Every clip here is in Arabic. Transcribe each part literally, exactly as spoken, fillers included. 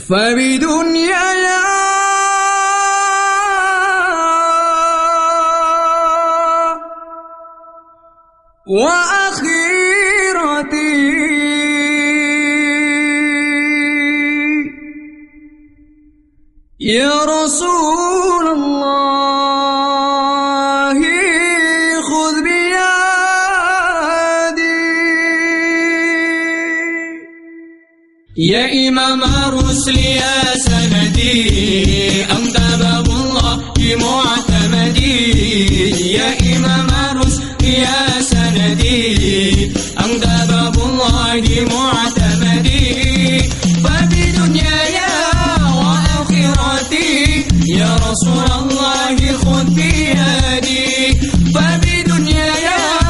فبدنياي وآخرتي يا رسول الله خذ بيدي. يا إمام الرسل يا سندي أنت باب الله معتمدي. يا إمام الرسل يا سندي أنت باب الله معتمدي. فبدنياي وآخرتي يا رسول الله خذ بيدي. فبدنياي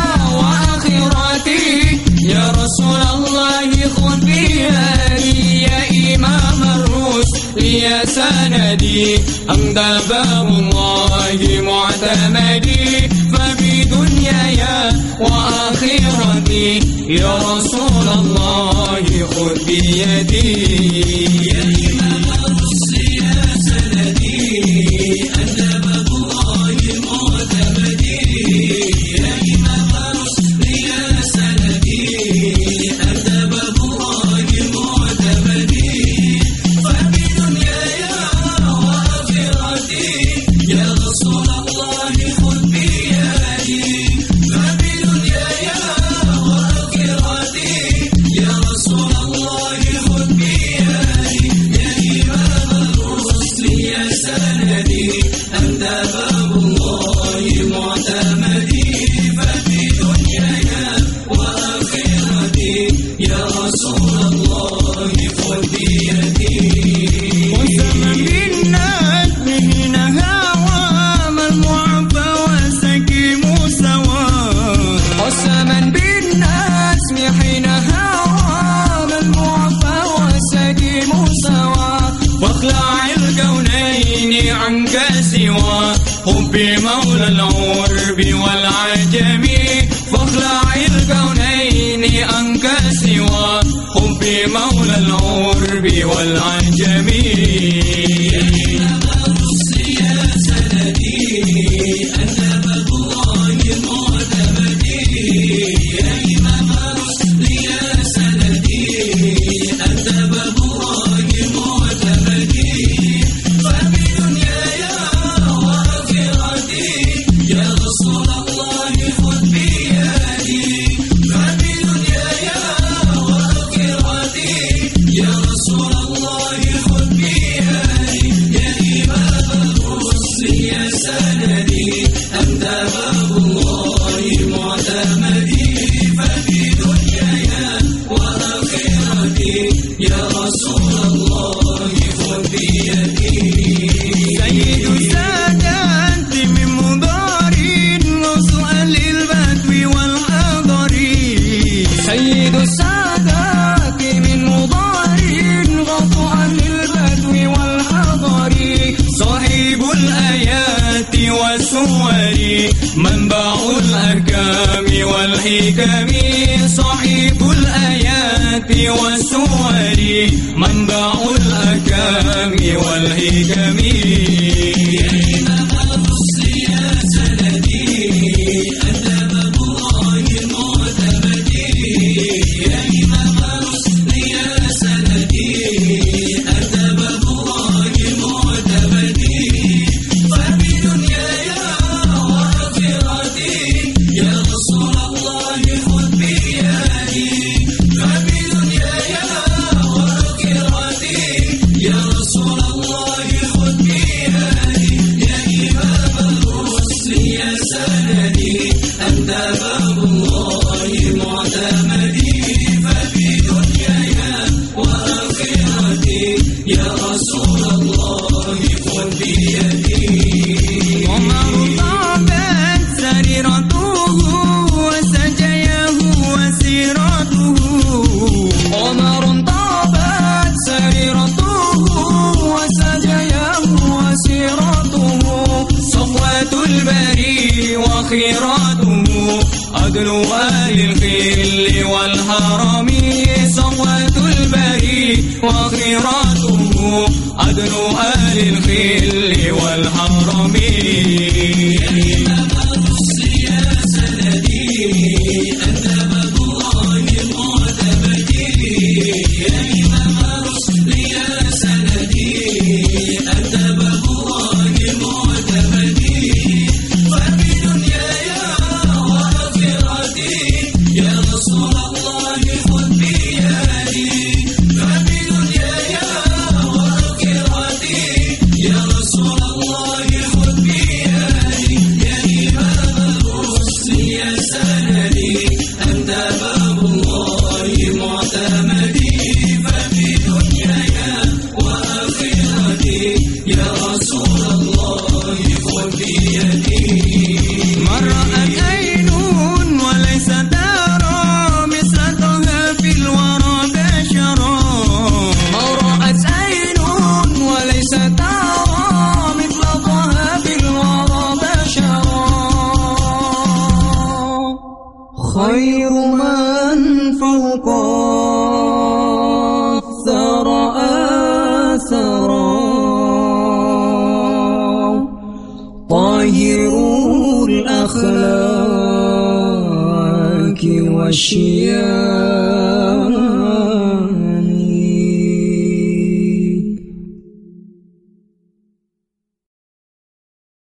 وآخرتي يا رسول الله خذ بيدي. يا إمام الرسل يا سندي أنت باب الله معتمدي. فبدنياي وآخرتي يا رسول الله خذ بيدي. يا إمام الرسل يا سندي أنت باب الله معتمدي. يا إمام الرسل يا سندي أنت باب الله معتمدي. فبدنياي وآخرتي يا رسول الله خذ بيدي. فبدنياي وآخرتي يا رسول الله خذ بيدي. يا إمام الرسل يا سندي أنت باب الله معتمدي. فبدنياي وآخرتي يا رسول الله خذ بيدي. وزمن بالناس حين هوى ما المعفى وسكيم سواء. وزمن بالناس حين هوى ما المعفى وسكيم سواء. واخلع الكونين عنك سوى حب مولى العرب والعجم. فاخلع الكونين عنك سوى حب مولى العرب والعجم. يا إمام الرسل يا سندي أنت باب الله معتمدي. يا إمام الرسل يا سندي أنت باب الله معتمدي. فبدنياي وآخرتي يا رسول الله خذ بيدي. فبدنياي وآخرتي يا رسول الله خذ بيدي. يا إمام الرسل يا سندي أنت باب الله معتمدي. فبدنياي وآخرتي يا رسول الله خذ بيدي. سيد سادات من مضار وسؤال البدو والحضر. سيد السادات من مضار وسؤال البدو والحضر. صاحب الآيات والسور منبع الأحكام والحكم. صاحب الآيات والسور منبع الأحكام والحكم. يا إمام الرسل يا سندي أنت باب الله معتمدي. يا إمام الرسل يا سندي أنت باب الله معتمدي. فبدنياي وآخرتي يا رسول الله خذ بيدي. فبدنياي وآخرتي يا رسول الله خذ بيدي. يا إمام الرسل يا سندي أنت باب الله معتمدي. فبدنياي وآخرتي يا رسول الله خذ بيدي. عمر طابت سريرته وسجيه وسيرته. عمر طابت سريرته وسجيه وسيرته. صفوة البري وخيراته عدل أهل الخل والحرم. صفوة البري وخيراته عدل أهل الخل والحرم يا إمام الرسل يا سندي أنت باب الله معتمدي يا إمام الرسل يا سندي أنت باب الله معتمدي ففي دنياي وآخرتي يا رسول الله خذ بيدي ففي دنياي وآخرتي يا رسول الله خذ بيدي يا إمام الرسل يا سندي أنت باب الله معتمدي ففي دنياي وآخرتي يا رسول الله خذ بيدي ما رأت عين وليس ترى مثلها في الورى بشرا ما رأت عين وليس ترى مثلها في الورى بشرا خير من فوق الثرى أثرا طاهر الأخلاق والشيام